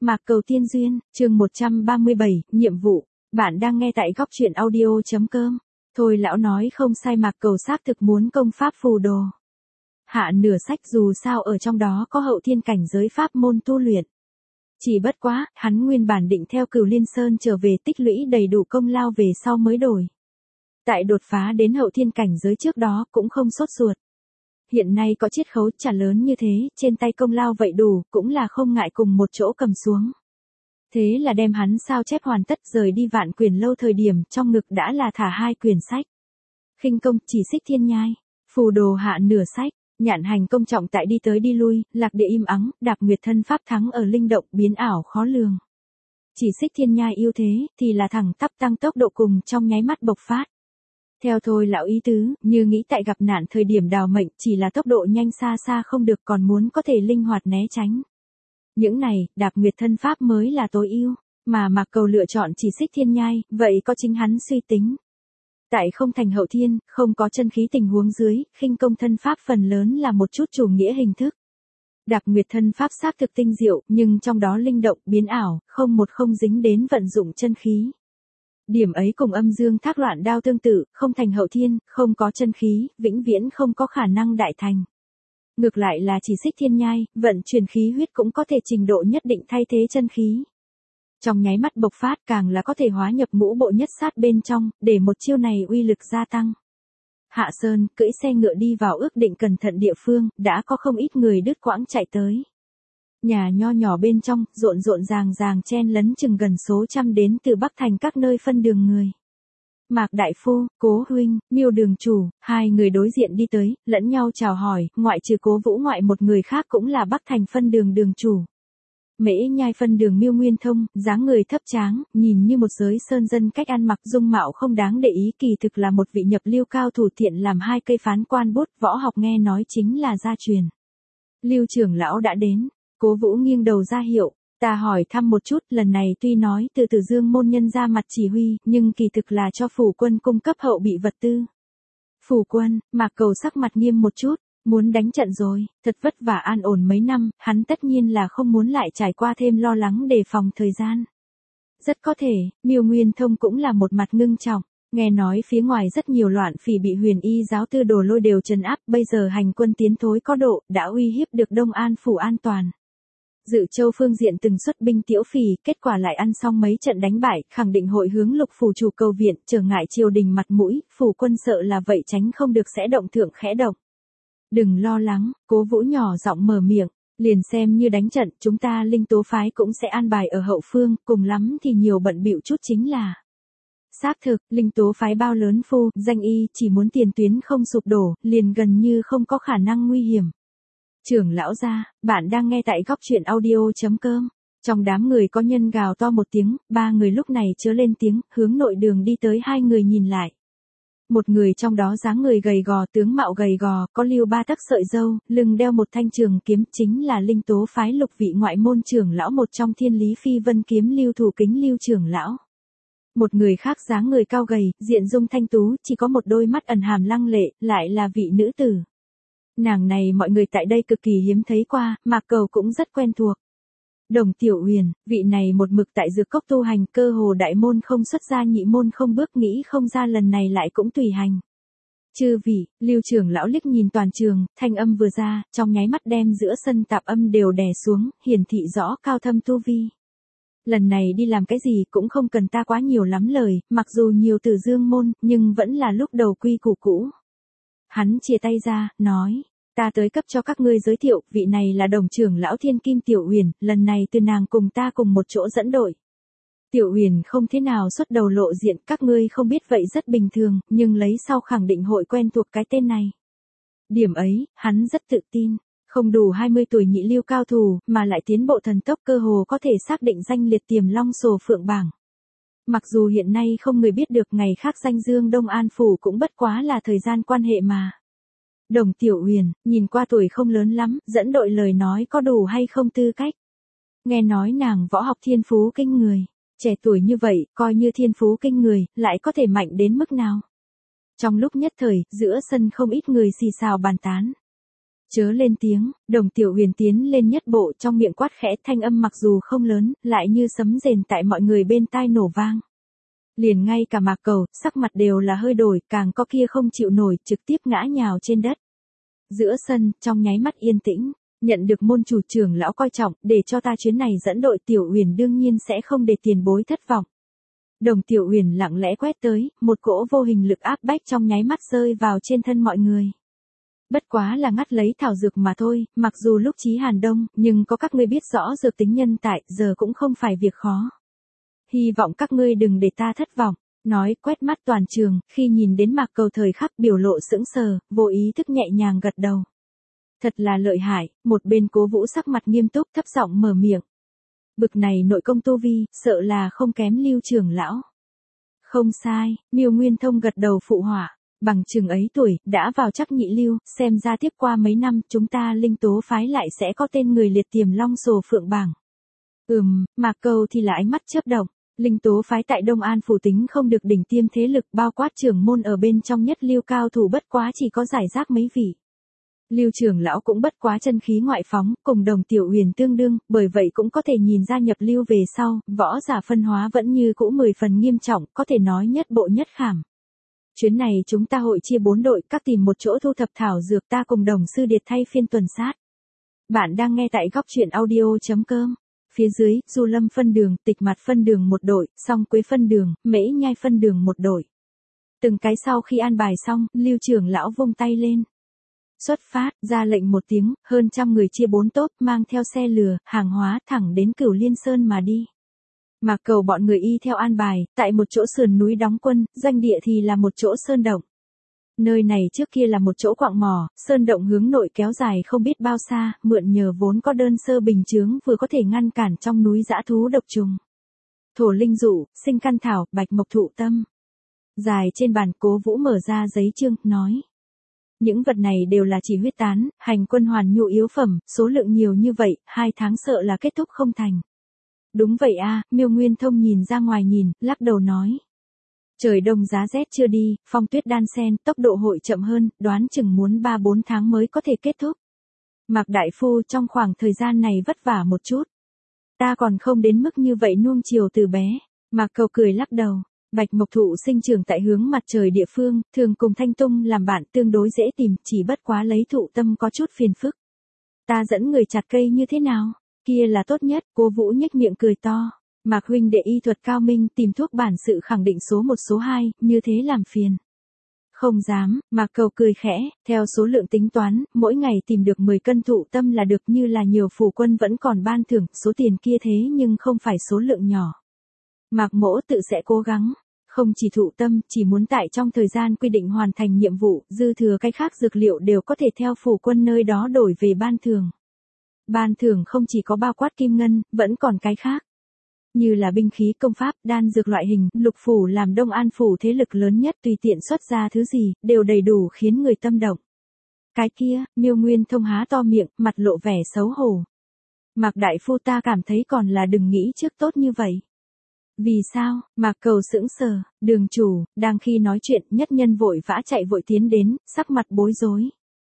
Mạc Cầu Tiên Duyên, chương 137, nhiệm vụ. Bạn đang nghe tại góc truyện audio.com. Thôi lão nói không sai, Mạc Cầu xác thực muốn công pháp phù đồ. Hạ nửa sách dù sao ở trong đó có hậu thiên cảnh giới pháp môn tu luyện. Chỉ bất quá, hắn nguyên bản định theo Cửu Liên Sơn trở về tích lũy đầy đủ công lao về sau mới đổi. Tại đột phá đến hậu thiên cảnh giới trước đó cũng không sốt ruột. Hiện nay có chiết khấu trả lớn như thế, trên tay công lao vậy đủ, cũng là không ngại cùng một chỗ cầm xuống. Thế là đem hắn sao chép hoàn tất rời đi Vạn Quyền Lâu thời điểm trong ngực đã là thả 2 quyển sách. Khinh công, Chỉ Xích Thiên Nhai, phù đồ hạ nửa sách, Nhạn Hành công trọng tại đi tới đi lui, Lạc Địa im ắng, Đạp Nguyệt thân pháp thắng ở linh động biến ảo khó lường. Chỉ Xích Thiên Nhai ưu thế, thì là thẳng tắp tăng tốc độ cùng trong nháy mắt bộc phát. Theo thôi lão ý tứ, như nghĩ tại gặp nạn thời điểm đào mệnh chỉ là tốc độ nhanh xa xa không được còn muốn có thể linh hoạt né tránh. Những này, Đạp Nguyệt thân pháp mới là tối ưu, mà Mạc Cầu lựa chọn Chỉ Xích Thiên Nhai, vậy có chính hắn suy tính. Tại không thành hậu thiên, không có chân khí tình huống dưới, khinh công thân pháp phần lớn là một chút chủ nghĩa hình thức. Đạp Nguyệt thân pháp xác thực tinh diệu, nhưng trong đó linh động, biến ảo, không dính đến vận dụng chân khí. Điểm ấy cùng Âm Dương Thác Loạn Đao tương tự, không thành hậu thiên, không có chân khí, vĩnh viễn không có khả năng đại thành. Ngược lại là Chỉ Xích Thiên Nhai, vận chuyển khí huyết cũng có thể trình độ nhất định thay thế chân khí. Trong nháy mắt bộc phát càng là có thể hóa nhập ngũ bộ nhất sát bên trong, để một chiêu này uy lực gia tăng. Hạ Sơn, cưỡi xe ngựa đi vào ước định cẩn thận địa phương, đã có không ít người đứt quãng chạy tới. Nhà nho nhỏ bên trong, rộn ràng chen lấn chừng gần số trăm đến từ Bắc Thành các nơi phân đường người. Mạc Đại Phu, Cố Huynh, Miêu Đường Chủ, hai người đối diện đi tới, lẫn nhau chào hỏi, ngoại trừ Cố Vũ ngoại một người khác cũng là Bắc Thành phân đường đường chủ. Mễ Nhai phân đường Miêu Nguyên Thông, dáng người thấp tráng, nhìn như một giới sơn dân cách ăn mặc dung mạo không đáng để ý, kỳ thực là một vị nhập lưu cao thủ thiện làm 2 cây phán quan bút, võ học nghe nói chính là gia truyền. Lưu trưởng lão đã đến. Cố Vũ nghiêng đầu ra hiệu, ta hỏi thăm một chút, lần này tuy nói từ Tử Dương môn nhân ra mặt chỉ huy, nhưng kỳ thực là cho phủ quân cung cấp hậu bị vật tư. Phủ quân, Mạc Cầu sắc mặt nghiêm một chút, muốn đánh trận rồi, thật vất vả an ổn mấy năm, hắn tất nhiên là không muốn lại trải qua thêm lo lắng đề phòng thời gian. Rất có thể, Miêu Nguyên Thông cũng là một mặt ngưng trọng, nghe nói phía ngoài rất nhiều loạn phỉ bị Huyền Y giáo Tư Đồ Lôi đều trấn áp, bây giờ hành quân tiến thối có độ, đã uy hiếp được Đông An phủ an toàn. Dự Châu phương diện từng xuất binh tiễu phỉ, kết quả lại ăn xong mấy trận đánh bại, khẳng định hội hướng Lục phủ chủ cầu viện, trở ngại triều đình mặt mũi, phủ quân sợ là vậy tránh không được sẽ động thượng khẽ động. Đừng lo lắng, Cố Vũ nhỏ giọng mở miệng, liền xem như đánh trận, chúng ta Linh Tố phái cũng sẽ an bài ở hậu phương, cùng lắm thì nhiều bận bịu chút chính là. Xác thực, Linh Tố phái bao lớn phu, danh y chỉ muốn tiền tuyến không sụp đổ, liền gần như không có khả năng nguy hiểm. Trưởng lão gia, bạn đang nghe tại góc truyện audio.com. Trong đám người có nhân gào to một tiếng, 3 người lúc này chớ lên tiếng, hướng nội đường đi tới 2 người nhìn lại. Một người trong đó dáng người gầy gò, tướng mạo gầy gò, có lưu 3 tấc sợi râu, lưng đeo một thanh trường kiếm, chính là Linh Tố phái Lục vị ngoại môn trưởng lão một trong Thiên Lý Phi Vân kiếm Lưu Thủ Kính Lưu trưởng lão. Một người khác dáng người cao gầy, diện dung thanh tú, chỉ có một đôi mắt ẩn hàm lăng lệ, lại là vị nữ tử. Nàng này mọi người tại đây cực kỳ hiếm thấy qua, Mạc Cầu cũng rất quen thuộc. Đồng Tiểu Huyền, vị này một mực tại Dược Cốc tu hành, cơ hồ đại môn không xuất ra nhị môn không bước, nghĩ không ra lần này lại cũng tùy hành. Chư vị, Lưu trưởng lão liếc nhìn toàn trường, thanh âm vừa ra, trong nháy mắt đem giữa sân tạp âm đều đè xuống, hiển thị rõ cao thâm tu vi. Lần này đi làm cái gì cũng không cần ta quá nhiều lắm lời, mặc dù nhiều Tử Dương môn, nhưng vẫn là lúc đầu quy củ cũ. Hắn chia tay ra, nói, ta tới cấp cho các ngươi giới thiệu, vị này là Đồng trưởng lão Thiên Kim Tiểu Huyền, lần này từ nàng cùng ta cùng một chỗ dẫn đội. Tiểu Huyền không thế nào xuất đầu lộ diện, các ngươi không biết vậy rất bình thường, nhưng lấy sau khẳng định hội quen thuộc cái tên này. Điểm ấy, hắn rất tự tin, không đủ 20 tuổi nhị lưu cao thủ, mà lại tiến bộ thần tốc, cơ hồ có thể xác định danh liệt Tiềm Long Sổ Phượng bảng. Mặc dù hiện nay không người biết được, ngày khác danh dương Đông An phủ cũng bất quá là thời gian quan hệ mà. Đồng Tiểu Huyền, nhìn qua tuổi không lớn lắm, dẫn đội lời nói có đủ hay không tư cách. Nghe nói nàng võ học thiên phú kinh người, trẻ tuổi như vậy, coi như thiên phú kinh người, lại có thể mạnh đến mức nào. Trong lúc nhất thời, giữa sân không ít người xì xào bàn tán. Chớ lên tiếng, Đồng Tiểu Huyền tiến lên nhất bộ trong miệng quát khẽ, thanh âm mặc dù không lớn, lại như sấm rền tại mọi người bên tai nổ vang. Liền ngay cả Mạc Cầu, sắc mặt đều là hơi đổi, càng có kia không chịu nổi, trực tiếp ngã nhào trên đất. Giữa sân, trong nháy mắt yên tĩnh, nhận được môn chủ trưởng lão coi trọng, để cho ta chuyến này dẫn đội Tiểu Huyền đương nhiên sẽ không để tiền bối thất vọng. Đồng Tiểu Huyền lặng lẽ quét tới, một cỗ vô hình lực áp bách trong nháy mắt rơi vào trên thân mọi người. Bất quá là ngắt lấy thảo dược mà thôi, mặc dù lúc Chí Hàn đông, nhưng có các ngươi biết rõ dược tính nhân tại, giờ cũng không phải việc khó. Hy vọng các ngươi đừng để ta thất vọng. Nói quét mắt toàn trường, khi nhìn đến Mạc Cầu thời khắc biểu lộ sững sờ, vô ý thức nhẹ nhàng gật đầu. Thật là lợi hại, một bên Cố Vũ sắc mặt nghiêm túc thấp giọng mở miệng. Bực này nội công tu vi, sợ là không kém Lưu trưởng lão. Không sai, Miêu Nguyên Thông gật đầu phụ họa. Bằng chừng ấy tuổi, đã vào chắc nhị lưu, xem ra tiếp qua mấy năm, chúng ta Linh Tố phái lại sẽ có tên người liệt tiềm long sổ phượng bảng. Mạc Cầu thì là ánh mắt chớp động. Linh Tố phái tại Đông An phủ tính không được đỉnh tiêm thế lực, bao quát trưởng môn ở bên trong nhất lưu cao thủ bất quá chỉ có giải rác mấy vị. Lưu trưởng lão cũng bất quá chân khí ngoại phóng, cùng Đồng Tiểu Huyền tương đương, bởi vậy cũng có thể nhìn ra nhập lưu về sau, võ giả phân hóa vẫn như cũ 10 phần nghiêm trọng, có thể nói nhất bộ nhất khảm. Chuyến này chúng ta hội chia 4 đội, các tìm một chỗ thu thập thảo dược, ta cùng Đồng sư điệt thay phiên tuần sát. Bạn đang nghe tại góc truyện audio.com. Phía dưới, Du Lâm phân đường, Tịch Mặt phân đường một đội, Song Quế phân đường, Mễ Nhai phân đường một đội. Từng cái sau khi an bài xong, Lưu trưởng lão vung tay lên. Xuất phát, ra lệnh một tiếng, hơn trăm người chia 4 tốp, mang theo xe lừa, hàng hóa, thẳng đến Cửu Liên Sơn mà đi. Mạc Cầu bọn người y theo an bài, tại một chỗ sườn núi đóng quân, doanh địa thì là một chỗ sơn động. Nơi này trước kia là một chỗ quạng mỏ, sơn động hướng nội kéo dài không biết bao xa, mượn nhờ vốn có đơn sơ bình chướng vừa có thể ngăn cản trong núi dã thú độc trùng. Thổ linh dụ, sinh căn thảo, bạch mộc thụ tâm. Dài trên bàn Cố Vũ mở ra giấy chương, nói. Những vật này đều là chỉ huyết tán, hành quân hoàn nhu yếu phẩm, số lượng nhiều như vậy, 2 tháng sợ là kết thúc không thành. Đúng vậy a, Miêu Nguyên Thông nhìn ra ngoài nhìn, lắc đầu nói. Trời đông giá rét chưa đi, phong tuyết đan xen, tốc độ hội chậm hơn, đoán chừng muốn 3-4 tháng mới có thể kết thúc. Mạc Đại Phu trong khoảng thời gian này vất vả một chút. Ta còn không đến mức như vậy nuông chiều từ bé. Mạc Cầu cười lắc đầu. Bạch mộc thụ sinh trưởng tại hướng mặt trời địa phương, thường cùng thanh tung làm bạn tương đối dễ tìm, chỉ bất quá lấy thụ tâm có chút phiền phức. Ta dẫn người chặt cây như thế nào? Kia là tốt nhất, Cố Vũ nhếch miệng cười to. Mạc huynh đệ y thuật cao minh, tìm thuốc bản sự khẳng định số 1 số 2, như thế làm phiền. Không dám, Mạc Cầu cười khẽ, theo số lượng tính toán, mỗi ngày tìm được 10 cân thụ tâm là được, như là nhiều phủ quân vẫn còn ban thưởng, số tiền kia thế nhưng không phải số lượng nhỏ. Mạc Mỗ tự sẽ cố gắng, không chỉ thụ tâm, chỉ muốn tại trong thời gian quy định hoàn thành nhiệm vụ, dư thừa cái khác dược liệu đều có thể theo phủ quân nơi đó đổi về ban thưởng. Ban thưởng không chỉ có bao quát kim ngân, vẫn còn cái khác. Như là binh khí công pháp, đan dược loại hình, Lục phủ làm Đông An phủ thế lực lớn nhất, tùy tiện xuất ra thứ gì, đều đầy đủ khiến người tâm động. Cái kia, Miêu Nguyên Thông há to miệng, mặt lộ vẻ xấu hổ. Mạc Đại Phu, ta cảm thấy còn là đừng nghĩ trước tốt như vậy. Vì sao? Mạc Cầu sững sờ, đường chủ, đang khi nói chuyện, nhất nhân vội vã chạy vội tiến đến, sắc mặt bối rối.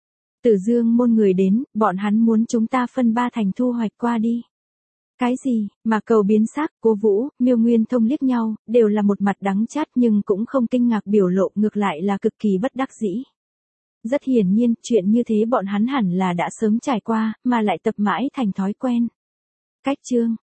Tử Dương môn người đến, bọn hắn muốn chúng ta phân 3 thành thu hoạch qua đi. Cái gì? Mạc Cầu biến sắc, Cố Vũ, Miêu Nguyên Thông liếc nhau, đều là một mặt đắng chát nhưng cũng không kinh ngạc biểu lộ, ngược lại là cực kỳ bất đắc dĩ. Rất hiển nhiên, chuyện như thế bọn hắn hẳn là đã sớm trải qua, mà lại tập mãi thành thói quen. Cách chương